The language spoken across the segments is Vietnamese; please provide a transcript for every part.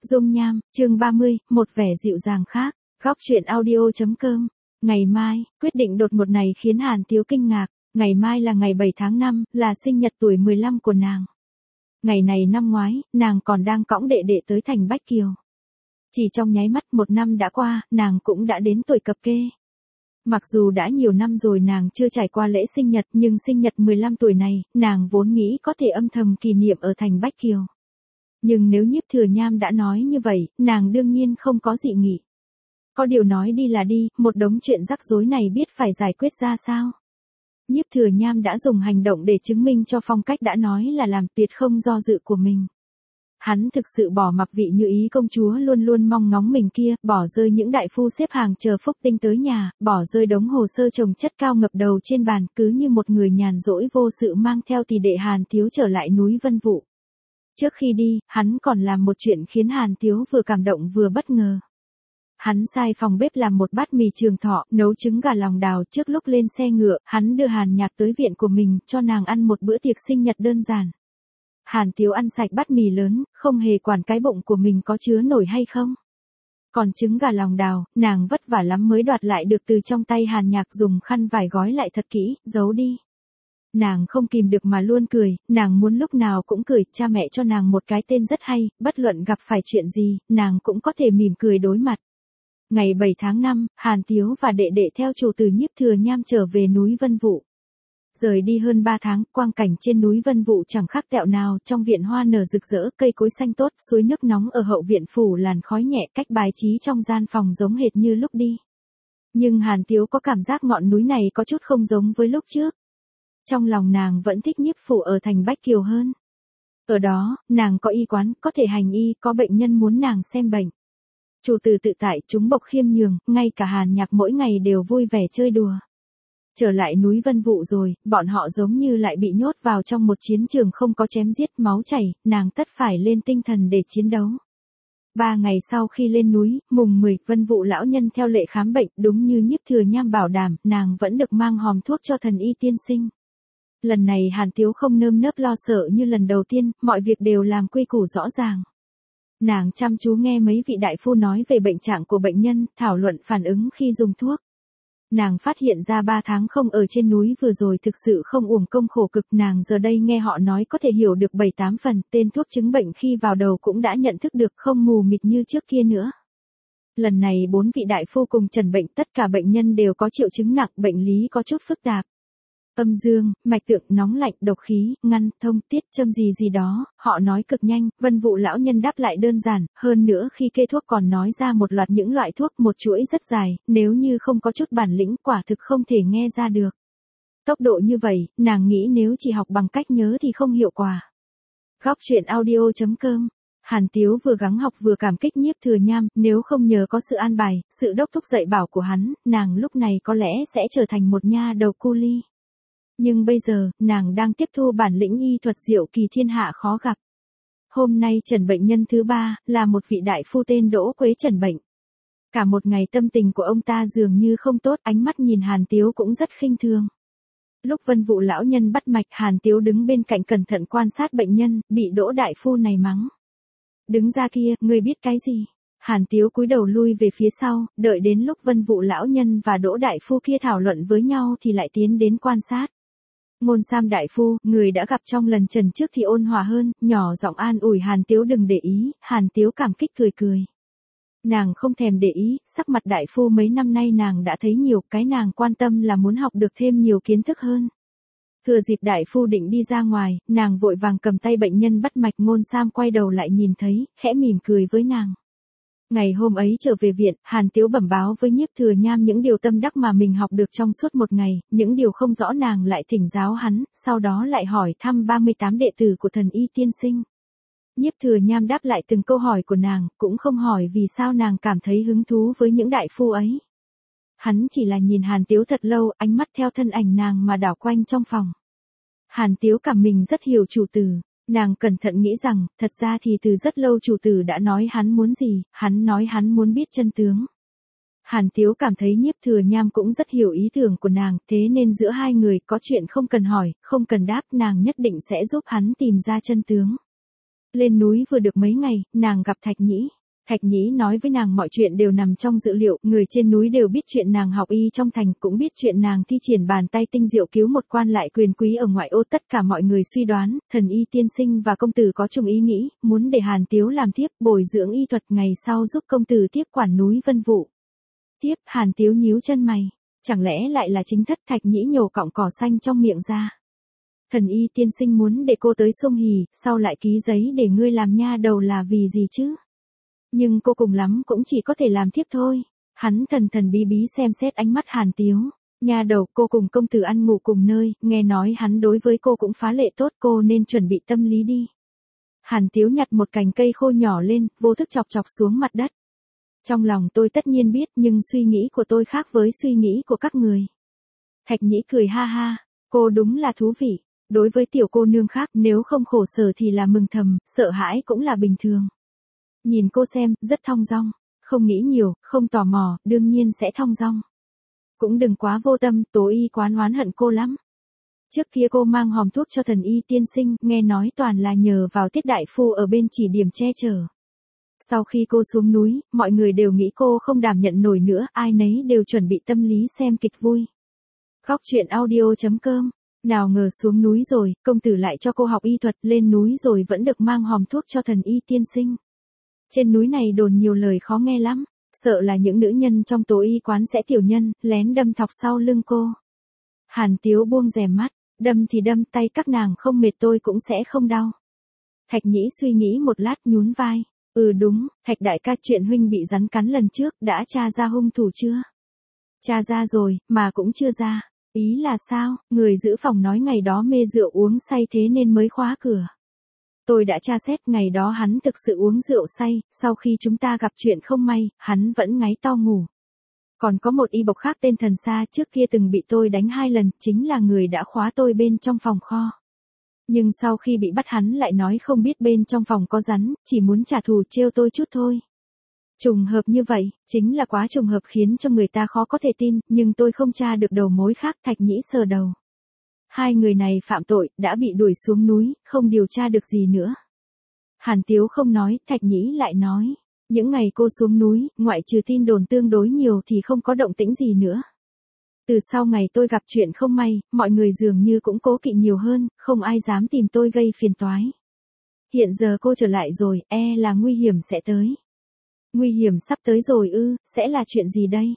Dung nham, chương 30, một vẻ dịu dàng khác. Góc truyện audio.com. Ngày mai, quyết định đột ngột này khiến Hàn Tiếu kinh ngạc. Ngày mai là ngày 7 tháng 5, là sinh nhật tuổi 15 của nàng. Ngày này năm ngoái, nàng còn đang cõng đệ đệ tới thành Bách Kiều. Chỉ trong nháy mắt một năm đã qua, nàng cũng đã đến tuổi cập kê. Mặc dù đã nhiều năm rồi nàng chưa trải qua lễ sinh nhật, nhưng sinh nhật 15 tuổi này, nàng vốn nghĩ có thể âm thầm kỷ niệm ở thành Bách Kiều. Nhưng nếu Nhiếp Thừa Nham đã nói như vậy, nàng đương nhiên không có dị nghị. Có điều nói đi là đi, một đống chuyện rắc rối này biết phải giải quyết ra sao. Nhiếp Thừa Nham đã dùng hành động để chứng minh cho phong cách đã nói là làm tuyệt không do dự của mình. Hắn thực sự bỏ mặc vị như ý công chúa luôn luôn mong ngóng mình kia, bỏ rơi những đại phu xếp hàng chờ phúc tinh tới nhà, bỏ rơi đống hồ sơ chồng chất cao ngập đầu trên bàn, cứ như một người nhàn rỗi vô sự mang theo tỷ đệ Hàn Tiếu trở lại núi Vân Vũ. Trước khi đi, hắn còn làm một chuyện khiến Hàn Tiếu vừa cảm động vừa bất ngờ. Hắn sai phòng bếp làm một bát mì Trường Thọ, nấu trứng gà lòng đào. Trước lúc lên xe ngựa, hắn đưa Hàn Nhạc tới viện của mình, cho nàng ăn một bữa tiệc sinh nhật đơn giản. Hàn Tiếu ăn sạch bát mì lớn, không hề quản cái bụng của mình có chứa nổi hay không. Còn trứng gà lòng đào, nàng vất vả lắm mới đoạt lại được từ trong tay Hàn Nhạc, dùng khăn vải gói lại thật kỹ, giấu đi. Nàng không kìm được mà luôn cười, nàng muốn lúc nào cũng cười, cha mẹ cho nàng một cái tên rất hay, bất luận gặp phải chuyện gì, nàng cũng có thể mỉm cười đối mặt. Ngày 7 tháng 5, Hàn Tiếu và đệ đệ theo chủ tử Nhiếp Thừa Nham trở về núi Vân Vũ. Rời đi hơn 3 tháng, quang cảnh trên núi Vân Vũ chẳng khác tẹo nào, trong viện hoa nở rực rỡ, cây cối xanh tốt, suối nước nóng ở hậu viện phủ làn khói nhẹ, cách bài trí trong gian phòng giống hệt như lúc đi. Nhưng Hàn Tiếu có cảm giác ngọn núi này có chút không giống với lúc trước. Trong lòng nàng vẫn thích Nhiếp phủ ở thành Bách Kiều hơn. Ở đó, nàng có y quán, có thể hành y, có bệnh nhân muốn nàng xem bệnh. Chủ tử tự tại, chúng bộc khiêm nhường, ngay cả Hàn Nhạc mỗi ngày đều vui vẻ chơi đùa. Trở lại núi Vân Vũ rồi, bọn họ giống như lại bị nhốt vào trong một chiến trường không có chém giết, máu chảy, nàng tất phải lên tinh thần để chiến đấu. 3 ngày sau khi lên núi, mùng 10, Vân Vũ lão nhân theo lệ khám bệnh, đúng như Nhiếp Thừa Nham bảo đảm, nàng vẫn được mang hòm thuốc cho thần y tiên sinh. Lần này Hàn Tiếu không nơm nớp lo sợ như lần đầu tiên, mọi việc đều làm quy củ rõ ràng. Nàng chăm chú nghe mấy vị đại phu nói về bệnh trạng của bệnh nhân, thảo luận phản ứng khi dùng thuốc. Nàng phát hiện ra 3 tháng không ở trên núi vừa rồi thực sự không uổng công khổ cực, nàng giờ đây nghe họ nói có thể hiểu được 7-8 phần, tên thuốc chứng bệnh khi vào đầu cũng đã nhận thức được, không mù mịt như trước kia nữa. Lần này 4 vị đại phu cùng trần bệnh, tất cả bệnh nhân đều có triệu chứng nặng, bệnh lý có chút phức tạp. Âm dương, mạch tượng, nóng lạnh, độc khí, ngăn, thông, tiết, châm gì đó, họ nói cực nhanh. Vân Vũ lão nhân đáp lại đơn giản, hơn nữa khi kê thuốc còn nói ra một loạt những loại thuốc, một chuỗi rất dài, nếu như không có chút bản lĩnh quả thực không thể nghe ra được. Tốc độ như vậy, nàng nghĩ nếu chỉ học bằng cách nhớ thì không hiệu quả. Góc truyện audio.com. Hàn Tiếu vừa gắng học vừa cảm kích Nhiếp Thừa Nham, nếu không nhờ có sự an bài, sự đốc thúc dạy bảo của hắn, nàng lúc này có lẽ sẽ trở thành một nha đầu cu li. Nhưng bây giờ, nàng đang tiếp thu bản lĩnh y thuật diệu kỳ thiên hạ khó gặp. Hôm nay trần bệnh nhân thứ 3, là một vị đại phu tên Đỗ Quế trần bệnh. Cả một ngày tâm tình của ông ta dường như không tốt, ánh mắt nhìn Hàn Tiếu cũng rất khinh thường. Lúc Vân Vũ lão nhân bắt mạch, Hàn Tiếu đứng bên cạnh cẩn thận quan sát bệnh nhân, bị Đỗ đại phu này mắng. Đứng ra kia, ngươi biết cái gì? Hàn Tiếu cúi đầu lui về phía sau, đợi đến lúc Vân Vũ lão nhân và Đỗ đại phu kia thảo luận với nhau thì lại tiến đến quan sát. Ngôn Sam đại phu, người đã gặp trong lần trần trước thì ôn hòa hơn, nhỏ giọng an ủi Hàn Tiếu đừng để ý. Hàn Tiếu cảm kích cười cười. Nàng không thèm để ý, sắc mặt đại phu mấy năm nay nàng đã thấy nhiều, cái nàng quan tâm là muốn học được thêm nhiều kiến thức hơn. Thừa dịp đại phu định đi ra ngoài, nàng vội vàng cầm tay bệnh nhân bắt mạch. Ngôn Sam quay đầu lại nhìn thấy, khẽ mỉm cười với nàng. Ngày hôm ấy trở về viện, Hàn Tiếu bẩm báo với Nhiếp Thừa Nham những điều tâm đắc mà mình học được trong suốt một ngày, những điều không rõ nàng lại thỉnh giáo hắn, sau đó lại hỏi thăm 38 đệ tử của thần y tiên sinh. Nhiếp Thừa Nham đáp lại từng câu hỏi của nàng, cũng không hỏi vì sao nàng cảm thấy hứng thú với những đại phu ấy. Hắn chỉ là nhìn Hàn Tiếu thật lâu, ánh mắt theo thân ảnh nàng mà đảo quanh trong phòng. Hàn Tiếu cảm mình rất hiểu chủ tử. Nàng cẩn thận nghĩ rằng, thật ra thì từ rất lâu chủ tử đã nói hắn muốn gì, hắn nói hắn muốn biết chân tướng. Hàn Tiếu cảm thấy Nhiếp Thừa Nham cũng rất hiểu ý tưởng của nàng, thế nên giữa hai người có chuyện không cần hỏi, không cần đáp, nàng nhất định sẽ giúp hắn tìm ra chân tướng. Lên núi vừa được mấy ngày, nàng gặp Thạch Nhĩ. Thạch Nhĩ nói với nàng mọi chuyện đều nằm trong dự liệu, người trên núi đều biết chuyện nàng học y trong thành, cũng biết chuyện nàng thi triển bàn tay tinh diệu cứu một quan lại quyền quý ở ngoại ô. Tất cả mọi người suy đoán, thần y tiên sinh và công tử có chung ý nghĩ, muốn để Hàn Tiếu làm tiếp, bồi dưỡng y thuật, ngày sau giúp công tử tiếp quản núi Vân Vũ. Tiếp, Hàn Tiếu nhíu chân mày, chẳng lẽ lại là chính thất? Thạch Nhĩ nhổ cọng cỏ xanh trong miệng ra. Thần y tiên sinh muốn để cô tới Sông Hì, sau lại ký giấy để ngươi làm nha đầu là vì gì chứ? Nhưng cô cùng lắm cũng chỉ có thể làm thiếp thôi. Hắn thần thần bí bí xem xét ánh mắt Hàn Tiếu. Nha đầu, cô cùng công tử ăn ngủ cùng nơi, nghe nói hắn đối với cô cũng phá lệ tốt, cô nên chuẩn bị tâm lý đi. Hàn Tiếu nhặt một cành cây khô nhỏ lên, vô thức chọc chọc xuống mặt đất. Trong lòng tôi tất nhiên biết, nhưng suy nghĩ của tôi khác với suy nghĩ của các người. Thạch Nhĩ cười ha ha, cô đúng là thú vị. Đối với tiểu cô nương khác, nếu không khổ sở thì là mừng thầm, sợ hãi cũng là bình thường. Nhìn cô xem, rất thong dong, không nghĩ nhiều, không tò mò, đương nhiên sẽ thong dong. Cũng đừng quá vô tâm, Tố Y quán oán hận cô lắm. Trước kia cô mang hòm thuốc cho thần y tiên sinh, nghe nói toàn là nhờ vào Tiết đại phu ở bên chỉ điểm che chở. Sau khi cô xuống núi, mọi người đều nghĩ cô không đảm nhận nổi nữa, ai nấy đều chuẩn bị tâm lý xem kịch vui. Góc truyện audio.com. Nào ngờ xuống núi rồi, công tử lại cho cô học y thuật, lên núi rồi vẫn được mang hòm thuốc cho thần y tiên sinh. Trên núi này đồn nhiều lời khó nghe lắm, sợ là những nữ nhân trong Tố Y quán sẽ tiểu nhân, lén đâm thọc sau lưng cô. Hàn Tiếu buông rèm mắt, đâm thì đâm, tay các nàng không mệt tôi cũng sẽ không đau. Thạch Nhĩ suy nghĩ một lát nhún vai, đúng, Thạch đại ca, chuyện huynh bị rắn cắn lần trước, đã tra ra hung thủ chưa? Tra ra rồi, mà cũng chưa ra. Ý là sao? Người giữ phòng nói ngày đó mê rượu uống say thế nên mới khóa cửa. Tôi đã tra xét, ngày đó hắn thực sự uống rượu say, sau khi chúng ta gặp chuyện không may, hắn vẫn ngáy to ngủ. Còn có một y bộc khác tên Thần Sa, trước kia từng bị tôi đánh 2 lần, chính là người đã khóa tôi bên trong phòng kho. Nhưng sau khi bị bắt hắn lại nói không biết bên trong phòng có rắn, chỉ muốn trả thù trêu tôi chút thôi. Trùng hợp như vậy, chính là quá trùng hợp khiến cho người ta khó có thể tin, nhưng tôi không tra được đầu mối khác. Thạch Nhĩ sờ đầu. 2 người này phạm tội, đã bị đuổi xuống núi, không điều tra được gì nữa. Hàn Tiếu không nói, Thạch Nhĩ lại nói. Những ngày cô xuống núi, ngoại trừ tin đồn tương đối nhiều thì không có động tĩnh gì nữa. Từ sau ngày tôi gặp chuyện không may, mọi người dường như cũng cố kỵ nhiều hơn, không ai dám tìm tôi gây phiền toái. Hiện giờ cô trở lại rồi, là nguy hiểm sẽ tới. Nguy hiểm sắp tới rồi ư, sẽ là chuyện gì đây?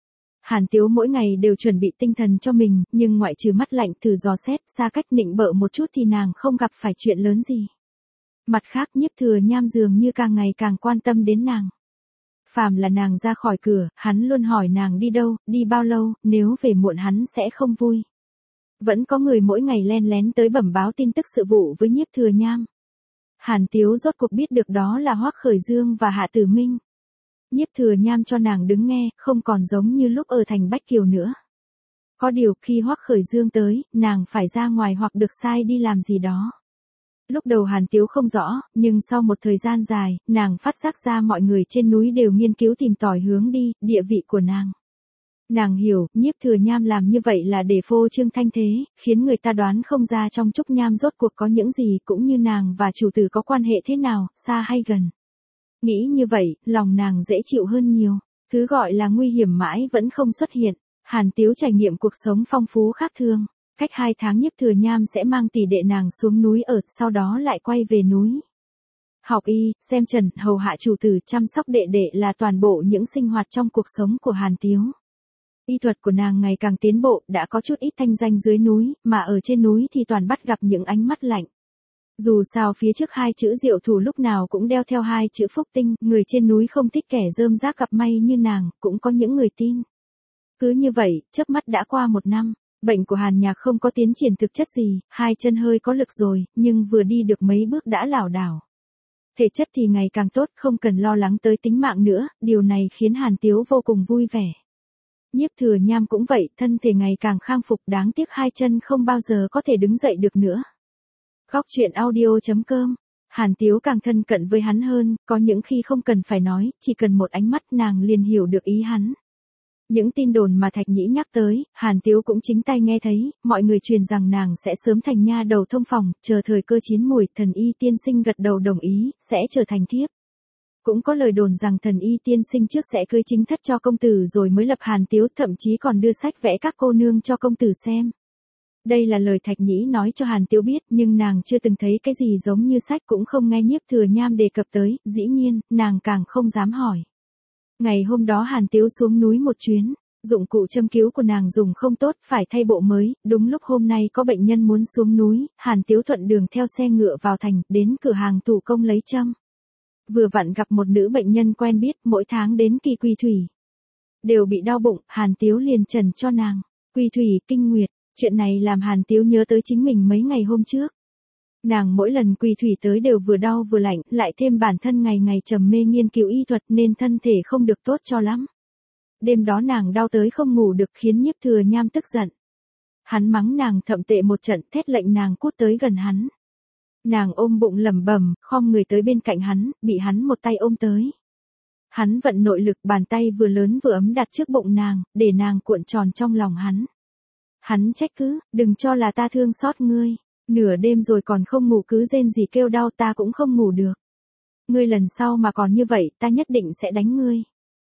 Hàn Tiếu mỗi ngày đều chuẩn bị tinh thần cho mình, nhưng ngoại trừ mắt lạnh thử dò xét, xa cách nịnh bợ một chút thì nàng không gặp phải chuyện lớn gì. Mặt khác, Nhiếp Thừa Nham dường như càng ngày càng quan tâm đến nàng. Phàm là nàng ra khỏi cửa, hắn luôn hỏi nàng đi đâu, đi bao lâu, nếu về muộn hắn sẽ không vui. Vẫn có người mỗi ngày len lén tới bẩm báo tin tức sự vụ với Nhiếp Thừa Nham. Hàn Tiếu rốt cuộc biết được đó là Hoắc Khởi Dương và Hạ Tử Minh. Nhiếp Thừa Nham cho nàng đứng nghe, không còn giống như lúc ở thành Bách Kiều nữa. Có điều khi Hoắc Khởi Dương tới, nàng phải ra ngoài hoặc được sai đi làm gì đó. Lúc đầu Hàn Tiếu không rõ, nhưng sau một thời gian dài, nàng phát giác ra mọi người trên núi đều nghiên cứu tìm tòi hướng đi, địa vị của nàng. Nàng hiểu, Nhiếp Thừa Nham làm như vậy là để phô trương thanh thế, khiến người ta đoán không ra trong Trúc Nham rốt cuộc có những gì, cũng như nàng và chủ tử có quan hệ thế nào, xa hay gần. Nghĩ như vậy, lòng nàng dễ chịu hơn nhiều. Thứ gọi là nguy hiểm mãi vẫn không xuất hiện. Hàn Tiếu trải nghiệm cuộc sống phong phú khác thường. Cách 2 tháng Nhiếp Thừa Nham sẽ mang tỷ đệ nàng xuống núi ở, sau đó lại quay về núi. Học y, xem trần, hầu hạ chủ tử, chăm sóc đệ đệ là toàn bộ những sinh hoạt trong cuộc sống của Hàn Tiếu. Y thuật của nàng ngày càng tiến bộ, đã có chút ít thanh danh dưới núi, mà ở trên núi thì toàn bắt gặp những ánh mắt lạnh. Dù sao phía trước 2 chữ Diệu Thủ lúc nào cũng đeo theo 2 chữ Phúc Tinh, người trên núi không thích kẻ rơm rác gặp may như nàng, cũng có những người tin. Cứ như vậy, chớp mắt đã qua 1 năm, bệnh của Hàn Nhạc không có tiến triển thực chất gì, 2 chân hơi có lực rồi, nhưng vừa đi được mấy bước đã lảo đảo. Thể chất thì ngày càng tốt, không cần lo lắng tới tính mạng nữa, điều này khiến Hàn Tiếu vô cùng vui vẻ. Nhiếp Thừa Nham cũng vậy, thân thể ngày càng khang phục, đáng tiếc 2 chân không bao giờ có thể đứng dậy được nữa. Góc truyện audio.com. Hàn Tiếu càng thân cận với hắn hơn, có những khi không cần phải nói, chỉ cần một ánh mắt nàng liền hiểu được ý hắn. Những tin đồn mà Thạch Nhĩ nhắc tới, Hàn Tiếu cũng chính tay nghe thấy, mọi người truyền rằng nàng sẽ sớm thành nha đầu thông phòng, chờ thời cơ chín mùi, thần y tiên sinh gật đầu đồng ý, sẽ trở thành thiếp. Cũng có lời đồn rằng thần y tiên sinh trước sẽ cưới chính thất cho công tử rồi mới lập Hàn Tiếu, thậm chí còn đưa sách vẽ các cô nương cho công tử xem. Đây là lời Thạch Nhĩ nói cho Hàn Tiếu biết, nhưng nàng chưa từng thấy cái gì giống như sách, cũng không nghe Nhiếp Thừa Nham đề cập tới, dĩ nhiên, nàng càng không dám hỏi. Ngày hôm đó Hàn Tiếu xuống núi một chuyến, dụng cụ châm cứu của nàng dùng không tốt, phải thay bộ mới, đúng lúc hôm nay có bệnh nhân muốn xuống núi, Hàn Tiếu thuận đường theo xe ngựa vào thành, đến cửa hàng thủ công lấy châm. Vừa vặn gặp một nữ bệnh nhân quen biết, mỗi tháng đến kỳ Quỳ Thủy. Đều bị đau bụng, Hàn Tiếu liền trần cho nàng. Quỳ Thủy, kinh nguyệt, chuyện này làm Hàn Tiếu nhớ tới chính mình mấy ngày hôm trước. Nàng mỗi lần Quỳ Thủy tới đều vừa đau vừa lạnh, lại thêm bản thân ngày ngày trầm mê nghiên cứu y thuật nên thân thể không được tốt cho lắm. Đêm đó nàng đau tới không ngủ được khiến Nhiếp Thừa Nham tức giận. Hắn mắng nàng thậm tệ một trận, thét lệnh nàng cút tới gần hắn. Nàng ôm bụng lẩm bẩm, khom người tới bên cạnh hắn, bị hắn một tay ôm tới. Hắn vận nội lực, bàn tay vừa lớn vừa ấm đặt trước bụng nàng, để nàng cuộn tròn trong lòng hắn. Hắn trách cứ, đừng cho là ta thương xót ngươi. Nửa đêm rồi còn không ngủ cứ rên gì kêu đau, ta cũng không ngủ được. Ngươi lần sau mà còn như vậy, ta nhất định sẽ đánh ngươi.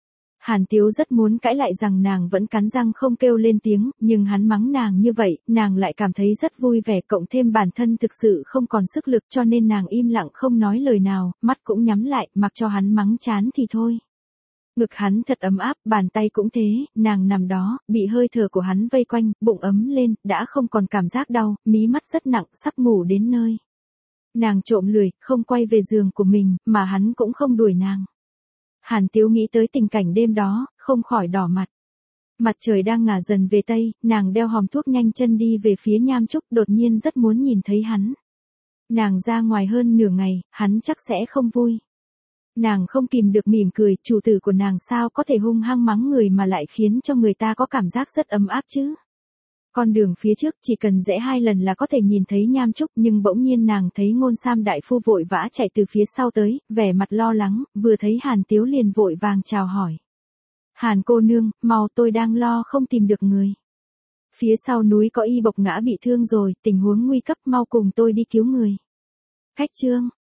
Hàn Tiếu rất muốn cãi lại rằng nàng vẫn cắn răng không kêu lên tiếng, nhưng hắn mắng nàng như vậy, nàng lại cảm thấy rất vui vẻ, cộng thêm bản thân thực sự không còn sức lực cho nên nàng im lặng không nói lời nào, mắt cũng nhắm lại, mặc cho hắn mắng chán thì thôi. Ngực hắn thật ấm áp, bàn tay cũng thế, nàng nằm đó, bị hơi thở của hắn vây quanh, bụng ấm lên, đã không còn cảm giác đau, mí mắt rất nặng, sắp ngủ đến nơi. Nàng trộm lười, không quay về giường của mình, mà hắn cũng không đuổi nàng. Hàn Tiếu nghĩ tới tình cảnh đêm đó, không khỏi đỏ mặt. Mặt trời đang ngả dần về tây, nàng đeo hòm thuốc nhanh chân đi về phía Nham Trúc, đột nhiên rất muốn nhìn thấy hắn. Nàng ra ngoài hơn nửa ngày, hắn chắc sẽ không vui. Nàng không kìm được mỉm cười, chủ tử của nàng sao có thể hung hăng mắng người mà lại khiến cho người ta có cảm giác rất ấm áp chứ. Con đường phía trước chỉ cần rẽ 2 lần là có thể nhìn thấy Nham Trúc, nhưng bỗng nhiên nàng thấy Ngôn Sam đại phu vội vã chạy từ phía sau tới, vẻ mặt lo lắng, vừa thấy Hàn Tiếu liền vội vàng chào hỏi. Hàn cô nương, mau, tôi đang lo không tìm được người. Phía sau núi có y bộc ngã bị thương rồi, tình huống nguy cấp, mau cùng tôi đi cứu người. Khách trương,